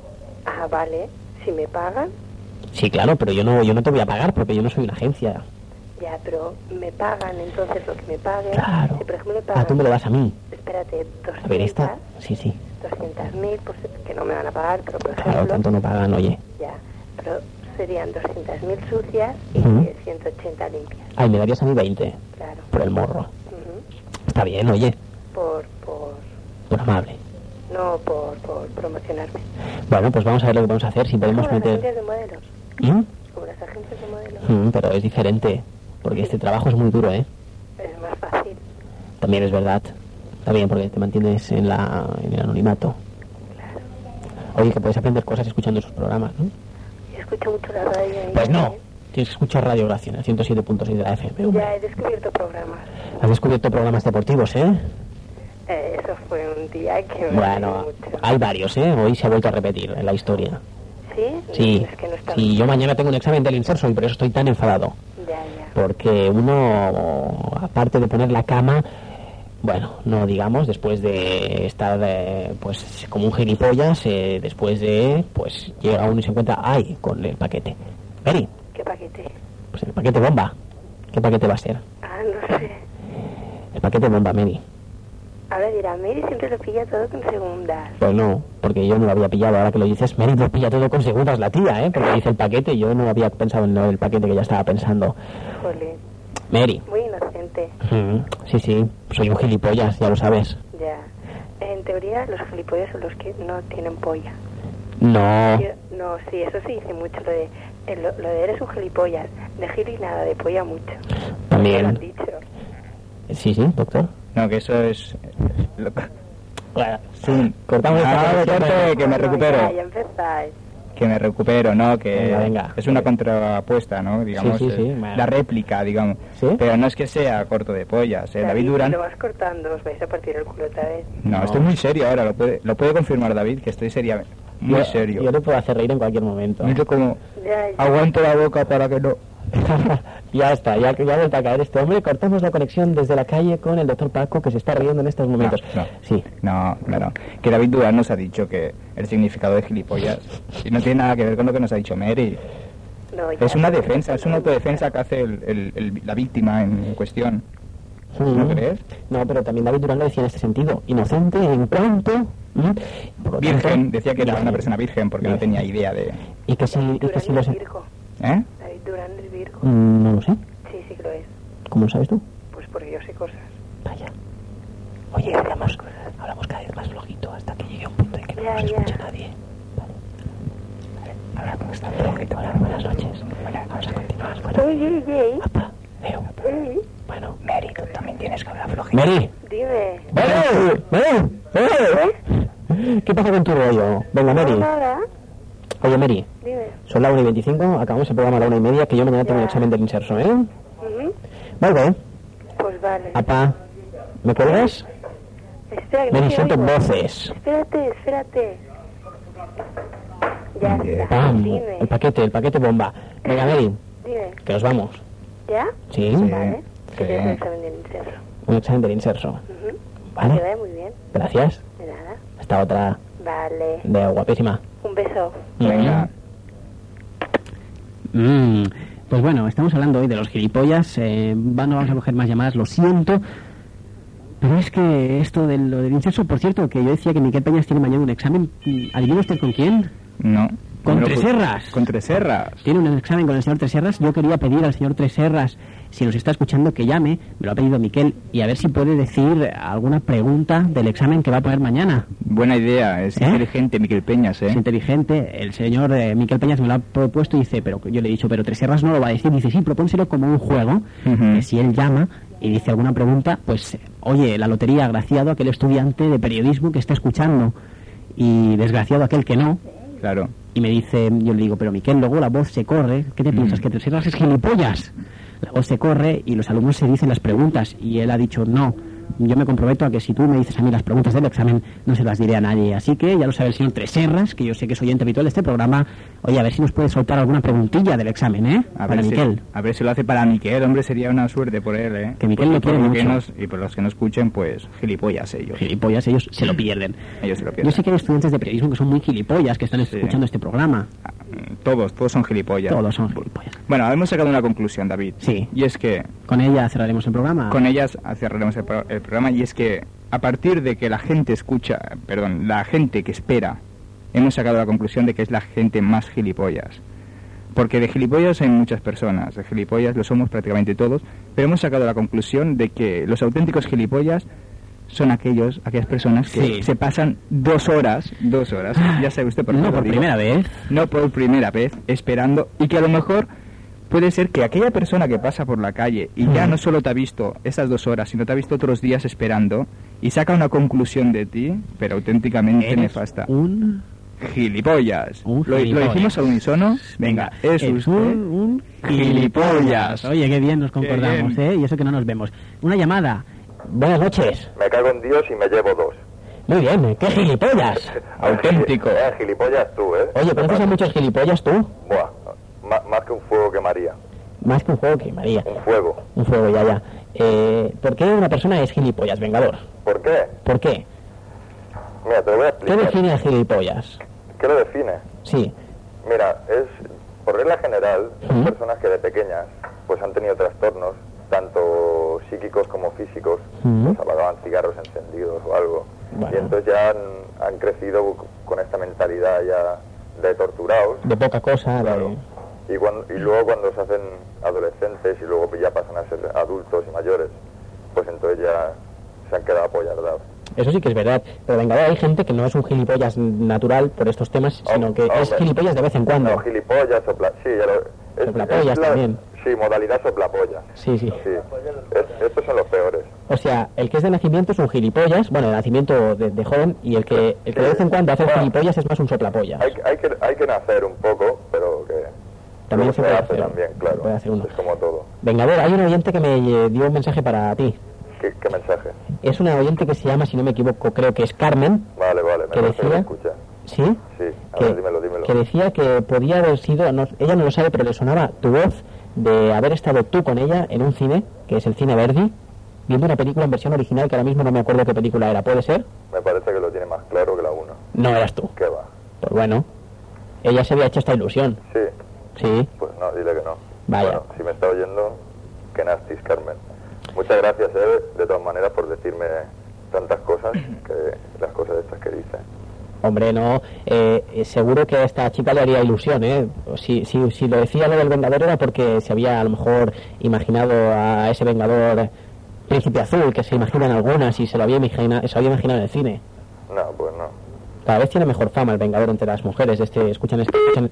Speaker 4: Ah, vale. Si me pagan,
Speaker 5: Sí, claro, pero yo no, yo no te voy a pagar porque yo no soy una agencia.
Speaker 4: ya, pero me pagan, entonces lo que me paguen.
Speaker 5: Claro.
Speaker 4: Si por ejemplo me pagan...
Speaker 5: Ah, tú me lo das a mí.
Speaker 4: Espérate,
Speaker 5: A ver, esta...
Speaker 4: doscientas,
Speaker 5: Sí, sí.
Speaker 4: doscientas mil, pues que no me van a pagar, pero por
Speaker 5: Claro,
Speaker 4: ejemplo...
Speaker 5: tanto no pagan, oye.
Speaker 4: Ya, pero serían doscientas mil sucias y
Speaker 5: Ujú.
Speaker 4: ciento ochenta limpias,
Speaker 5: Ay, me darías a mí veinte
Speaker 4: claro.
Speaker 5: por el morro.
Speaker 4: Ujú.
Speaker 5: Está bien, oye,
Speaker 4: Por, por,
Speaker 5: por amable.
Speaker 4: no por, por promocionarme.
Speaker 5: Bueno, pues vamos a ver lo que vamos a hacer, si podemos
Speaker 4: Como las
Speaker 5: meter...
Speaker 4: agencias de modelos,
Speaker 5: ¿Mm?
Speaker 4: como las agencias de modelos,
Speaker 5: Mm, pero es diferente, porque este trabajo es muy duro, ¿eh?
Speaker 4: es más fácil.
Speaker 5: También es verdad. Está bien, porque te mantienes en, la, en el anonimato. Oye, que puedes aprender cosas escuchando esos programas, ¿no?
Speaker 4: Yo escucho mucho la radio. y-
Speaker 5: Pues no. Tienes que escuchar Radio Gracia, en el ciento siete punto seis de la F M. hombre.
Speaker 4: Ya he descubierto programas.
Speaker 5: Has descubierto programas deportivos, ¿eh?
Speaker 4: Eh, eso fue un día que me
Speaker 5: Bueno,
Speaker 4: reí mucho.
Speaker 5: hay varios, ¿eh? Hoy se ha vuelto a repetir en la historia.
Speaker 4: ¿Sí?
Speaker 5: Sí,
Speaker 4: Es que no está
Speaker 5: sí, yo mañana tengo un examen del inserso y por eso estoy tan enfadado.
Speaker 4: Ya, ya.
Speaker 5: Porque uno, aparte de poner la cama, bueno, no digamos, después de estar eh, pues como un gilipollas, eh, después de, pues llega uno y se encuentra, ay, con el paquete. Mary,
Speaker 4: ¿Qué paquete?
Speaker 5: pues el paquete bomba. ¿Qué paquete va a ser?
Speaker 4: Ah, no sé.
Speaker 5: El paquete bomba, Mary.
Speaker 4: Ahora dirá, Mary siempre lo pilla todo con segundas.
Speaker 5: Pues no, porque yo no lo había pillado. Ahora que lo dices, Mary lo pilla todo con segundas la tía, ¿eh? Porque dice el paquete y yo no había pensado en el paquete que ya estaba pensando.
Speaker 4: Jolín,
Speaker 5: Mary.
Speaker 4: muy inocente.
Speaker 5: Mm, sí, sí, soy un gilipollas, ya lo sabes.
Speaker 4: Ya. En teoría, los gilipollas son los que no tienen polla.
Speaker 5: No,
Speaker 4: Yo- no, sí, eso sí dice mucho. Lo de, eh, lo, lo de eres un gilipollas. De gil y nada, de polla mucho.
Speaker 5: También.
Speaker 4: Me lo han dicho.
Speaker 5: sí, sí, doctor.
Speaker 3: No, que eso es... lo-
Speaker 5: Bueno,
Speaker 3: Sí.
Speaker 5: cortamos esta
Speaker 3: Ah,
Speaker 5: grabación.
Speaker 3: corte, que me
Speaker 4: Bueno,
Speaker 3: recupero.
Speaker 4: Ya, ya empezáis.
Speaker 3: Que me recupero, ¿no? Que
Speaker 5: Venga, venga.
Speaker 3: es una contrapuesta, ¿no? Digamos,
Speaker 5: Sí, sí, sí,
Speaker 3: eh,
Speaker 5: bueno.
Speaker 3: la réplica, digamos.
Speaker 5: ¿Sí?
Speaker 3: Pero no es que sea corto de pollas, ¿eh? David Durán...
Speaker 4: Lo vas cortando, os vais a partir el culo otra vez.
Speaker 3: No,
Speaker 5: No.
Speaker 3: estoy muy serio ahora, lo puede, lo puede confirmar David, que estoy seria, muy
Speaker 5: Yo-
Speaker 3: serio.
Speaker 5: Yo le puedo hacer reír en cualquier momento.
Speaker 3: Mira cómo
Speaker 4: Ya, ya.
Speaker 3: aguanto la boca para que no...
Speaker 5: Ya está, ya, ya ha vuelto a caer este hombre. Cortamos la conexión desde la calle con el doctor Paco, que se está riendo en estos momentos.
Speaker 3: No, no.
Speaker 5: Sí.
Speaker 3: No, no, no. Que David Durán nos ha dicho que el significado de gilipollas y no tiene nada que ver con lo que nos ha dicho Mary.
Speaker 4: No, ya.
Speaker 3: Es una defensa, es una autodefensa que hace el- el- el- la víctima en cuestión. ¿No
Speaker 5: Mm.
Speaker 3: crees?
Speaker 5: No, pero también David Durán lo decía en este sentido. Inocente en cuanto... ¿Mm? Por lo
Speaker 3: Virgen,
Speaker 5: tanto,
Speaker 3: decía que era una persona virgen porque no tenía idea de...
Speaker 5: Y que si, y que
Speaker 4: Durán
Speaker 5: si los...
Speaker 4: es Virgo.
Speaker 3: ¿Eh?
Speaker 4: David Durán es Virgo.
Speaker 5: Mm, no lo sé.
Speaker 4: Sí, sí que lo es.
Speaker 5: ¿Cómo lo sabes tú?
Speaker 4: Pues porque yo sé cosas.
Speaker 5: Vaya. Oye, hablamos, hablamos cada vez más flojito hasta que llegue un punto en que no
Speaker 4: Ya,
Speaker 5: nos
Speaker 4: ya.
Speaker 5: escuche nadie. Vale. Vale, hablamos tan flojito. Hola, buenas noches. Vamos a continuar. Bueno,
Speaker 4: Oye, oye,
Speaker 5: papá, veo.
Speaker 4: oye.
Speaker 5: Bueno,
Speaker 3: Mary, tú también tienes que hablar flojito.
Speaker 5: Mary.
Speaker 4: Dime.
Speaker 5: ¡Mary! ¡Mary! ¡Eh! ¿Qué pasa con tu rollo? Venga, Mary.
Speaker 4: No, nada.
Speaker 5: Oye, Mary.
Speaker 4: Dime.
Speaker 5: Son la una y veinticinco, acabamos el programa a la una y media, que yo mañana tengo el
Speaker 4: Ya.
Speaker 5: examen del inserso, ¿eh?
Speaker 4: Ujú.
Speaker 5: Vale,
Speaker 4: Pues vale.
Speaker 5: papá. ¿Me cuelgas?
Speaker 4: Espera, que
Speaker 5: Mary,
Speaker 4: no te
Speaker 5: siento
Speaker 4: oigo.
Speaker 5: voces.
Speaker 4: Espérate, espérate. Ya
Speaker 3: Bien.
Speaker 4: está.
Speaker 5: Pam,
Speaker 4: Dime.
Speaker 5: el paquete, el paquete bomba. Venga, Mary,
Speaker 4: Dime.
Speaker 5: que nos vamos.
Speaker 4: ¿Ya?
Speaker 5: ¿Sí?
Speaker 3: Sí.
Speaker 4: Vale. Que
Speaker 3: Sí.
Speaker 4: tienes el examen del inserso.
Speaker 5: un examen del inserso.
Speaker 4: Ujú.
Speaker 5: ¿Vale?
Speaker 4: Que vaya muy bien.
Speaker 5: Gracias.
Speaker 4: De nada.
Speaker 5: Hasta otra.
Speaker 4: Vale.
Speaker 5: De guapísima.
Speaker 4: Un beso.
Speaker 3: Venga.
Speaker 2: Mm, pues bueno, estamos hablando hoy de los gilipollas. Eh, va- no vamos a coger más llamadas, lo siento. Pero es que esto de lo del incenso, por cierto, que yo decía que Miquel Peñas tiene mañana un examen. mm, ¿Adivina usted con quién?
Speaker 3: No.
Speaker 2: Con
Speaker 3: Pero, pues,
Speaker 2: Treserras.
Speaker 3: Con Treserras.
Speaker 2: Tiene un examen con el señor Treserras. Yo quería pedir al señor Treserras, si nos está escuchando, que llame. Me lo ha pedido Miquel. Y a ver si puede decir alguna pregunta del examen que va a poner mañana.
Speaker 3: Buena idea. Es
Speaker 2: ¿Eh?
Speaker 3: inteligente Miquel Peñas, ¿eh?
Speaker 2: Es inteligente. El señor eh, Miquel Peñas me lo ha propuesto y dice, pero yo le he dicho, pero Treserras no lo va a decir. Dice, sí, propónselo como un juego.
Speaker 3: Ujú.
Speaker 2: Que si él llama y dice alguna pregunta, pues, oye, la lotería, agraciado aquel estudiante de periodismo que está escuchando. Y desgraciado aquel que no.
Speaker 3: Claro.
Speaker 2: Y me dice, yo le digo, pero Miquel, luego la voz se corre. ¿Qué te
Speaker 3: Mm.
Speaker 2: piensas? ¿Que Treserras es gilipollas? La voz se corre y los alumnos se dicen las preguntas. Y él ha dicho, no, yo me comprometo a que si tú me dices a mí las preguntas del examen, no se las diré a nadie. Así que ya lo sabe el señor Treserras, que yo sé que es oyente habitual de este programa. Oye, a ver si nos puede soltar alguna preguntilla del examen, ¿eh?
Speaker 3: A
Speaker 2: Para
Speaker 3: ver, si,
Speaker 2: Miquel.
Speaker 3: a ver si lo hace para Miquel, hombre, sería una suerte por él, ¿eh?
Speaker 2: Que Miquel
Speaker 3: Por-
Speaker 2: lo
Speaker 3: por
Speaker 2: quiere
Speaker 3: lo que
Speaker 2: mucho.
Speaker 3: nos- y por los que no escuchen, pues, gilipollas ellos.
Speaker 2: Gilipollas, ellos se lo pierden.
Speaker 3: Ellos se lo
Speaker 2: Yo
Speaker 3: pierden.
Speaker 2: sé que hay estudiantes de periodismo que son muy gilipollas, que están
Speaker 3: Sí.
Speaker 2: escuchando este programa.
Speaker 3: Todos, todos son gilipollas.
Speaker 2: Todos son gilipollas.
Speaker 3: Bueno, hemos sacado una conclusión, David.
Speaker 2: Sí.
Speaker 3: Y es que
Speaker 2: Con ella cerraremos el programa.
Speaker 3: con ellas cerraremos el, pro- el programa, y es que a partir de que la gente escucha, perdón, la gente que espera, hemos sacado la conclusión de que es la gente más gilipollas. Porque de gilipollas hay muchas personas, de gilipollas lo somos prácticamente todos, pero hemos sacado la conclusión de que los auténticos gilipollas son aquellos, aquellas personas que
Speaker 2: Sí.
Speaker 3: se pasan dos horas, dos horas, ya sabe usted por qué
Speaker 2: No
Speaker 3: lo
Speaker 2: por
Speaker 3: digo.
Speaker 2: primera vez.
Speaker 3: No por primera vez, esperando, y que a lo mejor puede ser que aquella persona que pasa por la calle y ya
Speaker 2: Mm.
Speaker 3: no solo te ha visto estas dos horas, sino te ha visto otros días esperando y saca una conclusión de ti, pero auténticamente
Speaker 2: Eres
Speaker 3: nefasta.
Speaker 2: un...
Speaker 3: Gilipollas.
Speaker 2: Un
Speaker 3: ¿Lo,
Speaker 2: gilipollas.
Speaker 3: lo decimos al unísono? Venga, es
Speaker 2: es
Speaker 3: usted
Speaker 2: un, un
Speaker 3: gilipollas.
Speaker 2: Oye, qué bien nos concordamos,
Speaker 3: bien.
Speaker 2: ¿eh? Y eso que no nos vemos. Una llamada.
Speaker 5: Buenas noches.
Speaker 6: Me cago en Dios y me llevo dos.
Speaker 5: Muy bien, qué gilipollas.
Speaker 3: Auténtico.
Speaker 6: Eh, gilipollas tú, ¿eh?
Speaker 5: Oye, ¿conoces a muchos gilipollas tú?
Speaker 6: Buah, ma- más que un fuego que María.
Speaker 5: Más que un juego que María.
Speaker 6: Un fuego.
Speaker 5: Un fuego, ya, ya. Eh, ¿Por qué una persona es gilipollas, Vengador?
Speaker 6: ¿Por qué?
Speaker 5: ¿Por qué?
Speaker 6: Mira, te lo voy a
Speaker 5: ¿Qué
Speaker 6: explicar.
Speaker 5: define a gilipollas?
Speaker 6: ¿Qué lo define?
Speaker 5: Sí.
Speaker 6: Mira, es, por regla general, son
Speaker 5: Ujú.
Speaker 6: personas que de pequeñas pues han tenido trastornos, tanto psíquicos como físicos,
Speaker 5: Ujú.
Speaker 6: pues apagaban cigarros encendidos o algo.
Speaker 5: Bueno.
Speaker 6: Y entonces ya han, han crecido con esta mentalidad ya de torturados.
Speaker 5: De poca cosa,
Speaker 6: Claro.
Speaker 5: de...
Speaker 6: Y, cuando, y luego cuando se hacen adolescentes y luego ya pasan a ser adultos y mayores, pues entonces ya se han quedado apoyardados.
Speaker 5: Eso sí que es verdad. Pero Vengador, hay gente que no es un gilipollas natural por estos temas, sino que
Speaker 6: Hombre.
Speaker 5: es gilipollas de vez en cuando.
Speaker 6: No, gilipollas, sopla... Sí, ya lo... es-
Speaker 5: Soplapollas
Speaker 6: es la-
Speaker 5: también.
Speaker 6: Sí, modalidad soplapolla.
Speaker 5: Sí, sí.
Speaker 6: Sí. Es- estos son los peores.
Speaker 5: O sea, el que es de nacimiento es un gilipollas, bueno, de nacimiento de, de joven, y el que, el que de vez en cuando hace
Speaker 6: Bueno.
Speaker 5: gilipollas es más un soplapollas.
Speaker 6: Hay, hay, que, hay que nacer un poco, pero que...
Speaker 5: También
Speaker 6: luego
Speaker 5: se
Speaker 6: se
Speaker 5: puede
Speaker 6: hace
Speaker 5: hacer.
Speaker 6: también, claro.
Speaker 5: Se puede hacer uno.
Speaker 6: Es como todo.
Speaker 5: Vengador, hay un oyente que me eh, dio un mensaje para ti.
Speaker 6: ¿Qué, qué mensaje?
Speaker 5: Es una oyente que se llama, si no me equivoco, creo que es Carmen,
Speaker 6: Vale, vale, me
Speaker 5: ¿Qué
Speaker 6: parece que lo
Speaker 5: decía?
Speaker 6: escucha.
Speaker 5: ¿sí?
Speaker 6: Sí, a
Speaker 5: que,
Speaker 6: ver, dímelo, dímelo.
Speaker 5: que decía que podía haber sido, no- ella no lo sabe, pero le sonaba tu voz de haber estado tú con ella en un cine, que es el Cine Verdi, viendo una película en versión original, que ahora mismo no me acuerdo qué película era, ¿puede ser?
Speaker 6: Me parece que lo tiene más claro que la uno.
Speaker 5: No eras tú.
Speaker 6: ¿Qué va?
Speaker 5: Pues bueno, ella se había hecho esta ilusión,
Speaker 6: Sí,
Speaker 5: sí.
Speaker 6: pues no, dile que no.
Speaker 5: Vaya.
Speaker 6: Bueno, si me está oyendo, que nastis, Carmen. Muchas gracias, eh, de todas maneras, por decirme tantas cosas, que las cosas estas que dice.
Speaker 5: Hombre, no, eh, eh, seguro que a esta chica le haría ilusión, ¿eh? Si, si, si lo decía lo del Vengador era porque se había a lo mejor imaginado a ese Vengador Príncipe Azul, que se imaginan algunas, y se lo había, imagina, se lo había imaginado en el cine.
Speaker 6: No, pues no.
Speaker 5: Cada vez tiene mejor fama el Vengador entre las mujeres. Este, escuchan este... Escuchan...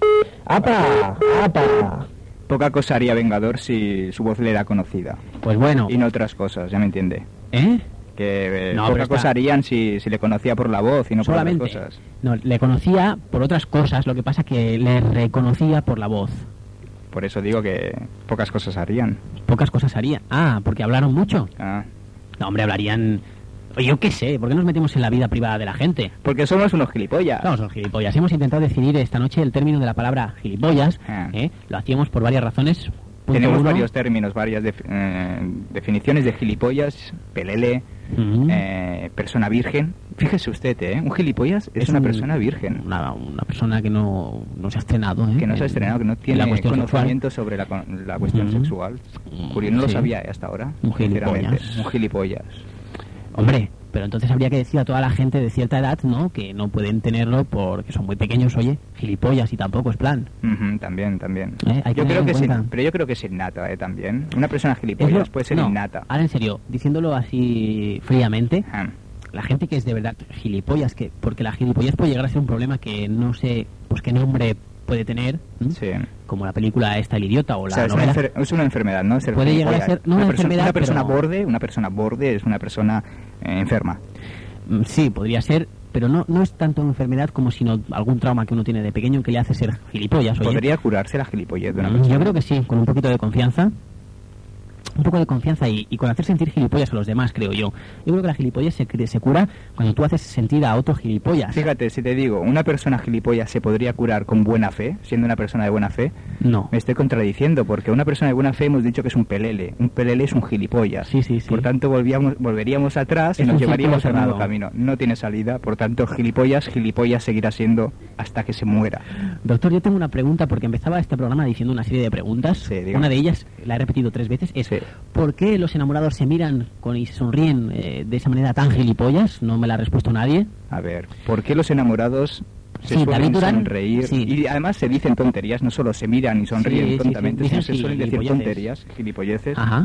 Speaker 5: ¡Apa! ¡Apa!
Speaker 3: Poca cosa haría Vengador si su voz le era conocida.
Speaker 2: Pues bueno.
Speaker 3: Y no otras cosas, ya me entiende.
Speaker 2: ¿Eh?
Speaker 3: Que eh,
Speaker 2: No, pero
Speaker 3: poca
Speaker 2: está-
Speaker 3: cosa harían si, si le conocía por la voz y no
Speaker 2: Solamente.
Speaker 3: por otras cosas.
Speaker 2: No, le conocía por otras cosas, lo que pasa que le reconocía por la voz.
Speaker 3: Por eso digo que pocas cosas harían.
Speaker 2: Pocas cosas haría. Ah, porque hablaron mucho.
Speaker 3: Ah.
Speaker 2: No, hombre, hablarían... Oye, yo qué sé, ¿por qué nos metemos en la vida privada de la gente?
Speaker 3: Porque somos unos gilipollas.
Speaker 2: Claro, son gilipollas. Hemos intentado decidir esta noche el término de la palabra gilipollas.
Speaker 3: Ah.
Speaker 2: ¿eh? Lo hacíamos por varias razones. Punto
Speaker 3: Tenemos
Speaker 2: uno.
Speaker 3: varios términos, varias def- eh, definiciones de gilipollas, pelele,
Speaker 2: Ujú.
Speaker 3: eh, persona virgen. Fíjese usted, ¿eh? Un gilipollas es, una
Speaker 2: un-
Speaker 3: persona virgen.
Speaker 2: Una, una persona que no, no se ha estrenado, ¿eh?
Speaker 3: Que no se ha estrenado, que no
Speaker 2: En
Speaker 3: tiene
Speaker 2: la cuestión
Speaker 3: conocimiento sobre la, con- la cuestión
Speaker 2: Ujú.
Speaker 3: sexual. Curioso, no lo
Speaker 2: Sí.
Speaker 3: sabía eh, hasta ahora.
Speaker 2: Un
Speaker 3: sinceramente.
Speaker 2: gilipollas.
Speaker 3: Un gilipollas.
Speaker 2: sexual. Hombre, pero entonces habría que decir a toda la gente de cierta edad, ¿no? Que no pueden tenerlo porque son muy pequeños, oye, gilipollas y tampoco es plan.
Speaker 3: Ujú, también, también.
Speaker 2: Eh, hay que
Speaker 3: yo
Speaker 2: tener
Speaker 3: creo
Speaker 2: en
Speaker 3: que es,
Speaker 2: cuenta.
Speaker 3: in- pero yo creo que es innata, ¿eh? También. Una persona
Speaker 2: Es
Speaker 3: gilipollas
Speaker 2: lo-
Speaker 3: puede ser
Speaker 2: no,
Speaker 3: innata.
Speaker 2: Ahora en serio, diciéndolo así fríamente,
Speaker 3: Ah,
Speaker 2: la gente que es de verdad gilipollas, que porque la gilipollas puede llegar a ser un problema que no sé, pues qué nombre puede tener, ¿m?
Speaker 3: sí.
Speaker 2: como la película esta El Idiota o
Speaker 3: O
Speaker 2: la
Speaker 3: sea, es una,
Speaker 2: novela.
Speaker 3: enfer- es una enfermedad, ¿no? Ser
Speaker 2: Puede llegar a
Speaker 3: gilipollas.
Speaker 2: ser- no una
Speaker 3: perso-
Speaker 2: enfermedad,
Speaker 3: una persona
Speaker 2: pero-
Speaker 3: borde, una persona borde es una persona eh, enferma.
Speaker 2: Mm, Sí, podría ser, pero no, no es tanto una enfermedad como sino algún trauma que uno tiene de pequeño que le hace ser gilipollas. Oye.
Speaker 3: ¿Podría curarse la gilipollez de una
Speaker 2: Mm,
Speaker 3: persona?
Speaker 2: Yo creo que sí, con un poquito de confianza. Un poco de confianza y, y con hacer sentir gilipollas a los demás, creo yo. Yo creo que la gilipollas se, cre- se cura cuando tú haces sentir a otro gilipollas.
Speaker 3: Fíjate, si te digo, una persona gilipollas se podría curar con buena fe, siendo una persona de buena fe,
Speaker 2: No.
Speaker 3: me estoy contradiciendo, porque una persona de buena fe hemos dicho que es un pelele. Un pelele es un gilipollas.
Speaker 2: Sí, sí, sí.
Speaker 3: Por tanto, volvíamos, volveríamos atrás y
Speaker 2: Es
Speaker 3: nos
Speaker 2: un
Speaker 3: llevaríamos
Speaker 2: círculo
Speaker 3: al nuevo
Speaker 2: cerrado.
Speaker 3: camino. No tiene salida, por tanto, gilipollas, gilipollas seguirá siendo hasta que se muera.
Speaker 2: Doctor, yo tengo una pregunta porque empezaba este programa diciendo una serie de preguntas.
Speaker 3: Sí, dígame.
Speaker 2: Una de ellas, la he repetido tres veces, es
Speaker 3: Sí.
Speaker 2: ¿por qué los enamorados se miran con, y se sonríen eh, de esa manera tan gilipollas? No me la ha respuesto nadie.
Speaker 3: A ver, ¿por qué los enamorados se
Speaker 2: Sí,
Speaker 3: suelen
Speaker 2: David Durán,
Speaker 3: sonreír?
Speaker 2: sí.
Speaker 3: Y además se dicen tonterías, no solo se miran y sonríen
Speaker 2: Sí, sí,
Speaker 3: tontamente,
Speaker 2: sí,
Speaker 3: sino
Speaker 2: dicen
Speaker 3: se suelen
Speaker 2: sí,
Speaker 3: decir
Speaker 2: gilipolleces.
Speaker 3: tonterías, gilipolleces.
Speaker 2: Ajá.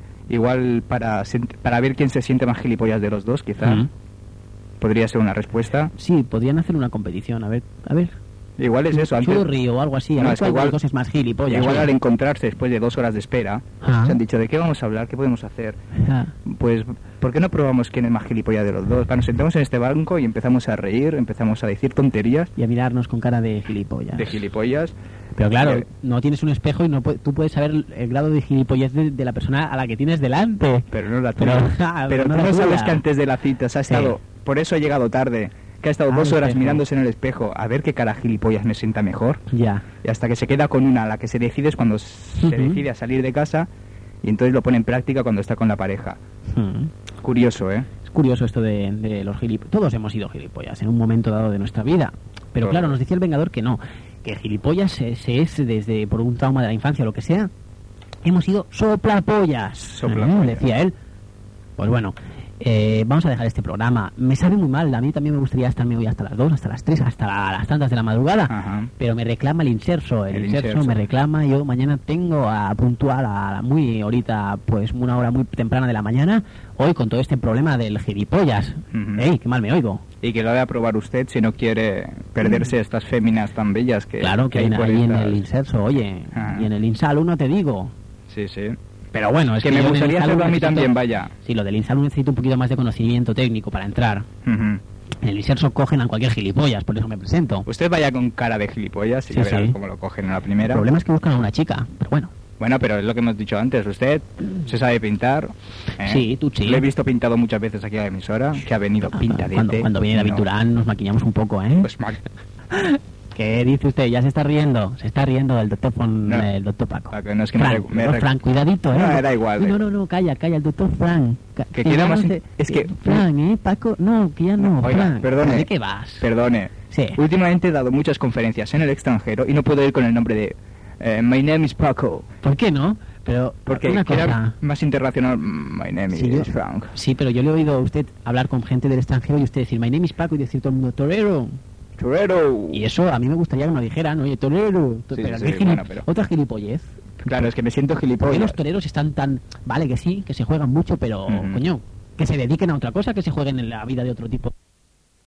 Speaker 3: Igual para, sent- para ver quién se siente más gilipollas de los dos, quizá.
Speaker 2: Ujú.
Speaker 3: Podría ser una respuesta.
Speaker 2: Sí, podrían hacer una competición. A ver, a ver.
Speaker 3: Igual es eso. Antes,
Speaker 2: Churri o algo así. A
Speaker 3: No,
Speaker 2: ver
Speaker 3: es que
Speaker 2: cuál de
Speaker 3: igual-
Speaker 2: los dos es más gilipollas.
Speaker 3: igual
Speaker 2: oye.
Speaker 3: al encontrarse después de dos horas de espera,
Speaker 2: Ah.
Speaker 3: se han dicho, ¿de qué vamos a hablar? ¿Qué podemos hacer?
Speaker 2: Ah.
Speaker 3: Pues, ¿por qué no probamos quién es más gilipollas de los dos? Va, nos sentamos en este banco y empezamos a reír, empezamos a decir tonterías
Speaker 2: Y a mirarnos con cara de gilipollas.
Speaker 3: de gilipollas.
Speaker 2: Pero claro,
Speaker 3: Eh,
Speaker 2: no tienes un espejo y no pu- tú puedes saber el, el grado de gilipollez de, de la persona a la que tienes delante.
Speaker 3: Pero no la
Speaker 2: Pero-
Speaker 3: tuya.
Speaker 2: ah,
Speaker 3: Pero,
Speaker 2: no
Speaker 3: tú
Speaker 2: la
Speaker 3: no sabes
Speaker 2: tuya.
Speaker 3: que antes de la cita se ha
Speaker 2: Sí.
Speaker 3: estado... Por eso ha llegado tarde. Que ha estado
Speaker 2: Ah,
Speaker 3: dos
Speaker 2: el
Speaker 3: horas
Speaker 2: espejo.
Speaker 3: mirándose en el espejo a ver qué cara gilipollas me sienta mejor.
Speaker 2: Ya.
Speaker 3: Y hasta que se queda con una, la que se decide es cuando se
Speaker 2: Ujú.
Speaker 3: decide a salir de casa y entonces lo pone en práctica cuando está con la pareja.
Speaker 2: Hmm.
Speaker 3: Curioso, ¿eh?
Speaker 2: Es curioso esto de, de los gilipollas. Todos hemos sido gilipollas en un momento dado de nuestra vida. Pero
Speaker 3: Todos.
Speaker 2: claro, nos decía el Vengador que no. Que gilipollas se, se es desde por un trauma de la infancia o lo que sea. Hemos sido soplapollas.
Speaker 3: Soplapollas.
Speaker 2: ¿Eh? Decía él. Pues bueno. Eh, vamos a dejar este programa. Me sabe muy mal, a mí también me gustaría estarme hoy hasta las dos, hasta las tres, hasta la- las tantas de la madrugada.
Speaker 3: Ajá.
Speaker 2: Pero me reclama el inserso, el,
Speaker 3: El
Speaker 2: inserso,
Speaker 3: inserso.
Speaker 2: me reclama. Yo mañana tengo a puntual a la muy ahorita, pues una hora muy temprana de la mañana, hoy con todo este problema del gilipollas.
Speaker 3: Ujú.
Speaker 2: ¡Ey, qué mal me oigo!
Speaker 3: Y que lo debe aprobar usted si no quiere perderse estas féminas tan bellas que,
Speaker 2: Claro que
Speaker 3: hay
Speaker 2: hay
Speaker 3: por
Speaker 2: ahí en
Speaker 3: estas-
Speaker 2: el inserso, oye,
Speaker 3: Ah.
Speaker 2: y en el Insal uno te digo.
Speaker 3: Sí, sí.
Speaker 2: Pero bueno, es
Speaker 3: que
Speaker 2: que,
Speaker 3: me
Speaker 2: yo del
Speaker 3: gustaría
Speaker 2: Insal
Speaker 3: hacerlo a mí
Speaker 2: necesito-
Speaker 3: también, vaya.
Speaker 2: Sí, lo del Insal necesito un poquito más de conocimiento técnico para entrar.
Speaker 3: Ujú.
Speaker 2: En el inserso cogen a cualquier gilipollas, por eso me presento.
Speaker 3: Usted vaya con cara de gilipollas y
Speaker 2: Sí,
Speaker 3: ya verá
Speaker 2: sí.
Speaker 3: cómo lo cogen en la
Speaker 2: El
Speaker 3: primera.
Speaker 2: problema es que buscan a una chica, pero bueno.
Speaker 3: Bueno, pero es lo que hemos dicho antes. Usted se sabe pintar. ¿eh?
Speaker 2: Sí, tú sí.
Speaker 3: Lo he visto pintado muchas veces aquí a la emisora, que ha venido pintadete.
Speaker 2: Cuando, cuando viene David
Speaker 3: No.
Speaker 2: Durán nos maquillamos un poco, ¿eh?
Speaker 3: Pues mal.
Speaker 2: ¿Qué dice usted? Ya se está riendo. Se está riendo del doctor, Fon-
Speaker 3: No.
Speaker 2: el doctor Paco.
Speaker 3: Paco, no, es que me
Speaker 2: Frank,
Speaker 3: rec- me
Speaker 2: doctor
Speaker 3: rec-
Speaker 2: Frank, cuidadito, ¿eh?
Speaker 3: No, era igual,
Speaker 2: No,
Speaker 3: eh.
Speaker 2: no, no, calla, calla, el doctor Frank. Ca-
Speaker 3: Que
Speaker 2: ya
Speaker 3: queda
Speaker 2: no
Speaker 3: más
Speaker 2: sé-
Speaker 3: in- es que-
Speaker 2: Frank, ¿eh? Paco, no, que ya no,
Speaker 3: Oiga,
Speaker 2: Frank.
Speaker 3: perdone.
Speaker 2: ¿De qué vas?
Speaker 3: Perdone.
Speaker 2: Sí.
Speaker 3: Últimamente he dado muchas conferencias en el extranjero y no puedo ir con el nombre de eh, My name is Paco.
Speaker 2: ¿Por qué no? Pero,
Speaker 3: Porque
Speaker 2: una
Speaker 3: queda
Speaker 2: cosa...
Speaker 3: más internacional. My name
Speaker 2: Sí,
Speaker 3: is
Speaker 2: yo-
Speaker 3: Frank.
Speaker 2: Sí, pero yo le he oído a usted hablar con gente del extranjero y usted decir, my name is Paco, y decir todo el mundo, torero.
Speaker 3: Torero.
Speaker 2: Y eso a mí me gustaría que me lo dijeran, oye, torero.
Speaker 3: Sí,
Speaker 2: pero
Speaker 3: sí,
Speaker 2: qué
Speaker 3: sí,
Speaker 2: gili-
Speaker 3: bueno, pero-
Speaker 2: Otra gilipollez.
Speaker 3: Claro, es que me siento
Speaker 2: ¿Por qué
Speaker 3: gilipollas.
Speaker 2: los toreros están tan... Vale, que sí, que se juegan mucho, pero,
Speaker 3: Ujú.
Speaker 2: coño, que se dediquen a otra cosa, que se jueguen en la vida de otro tipo.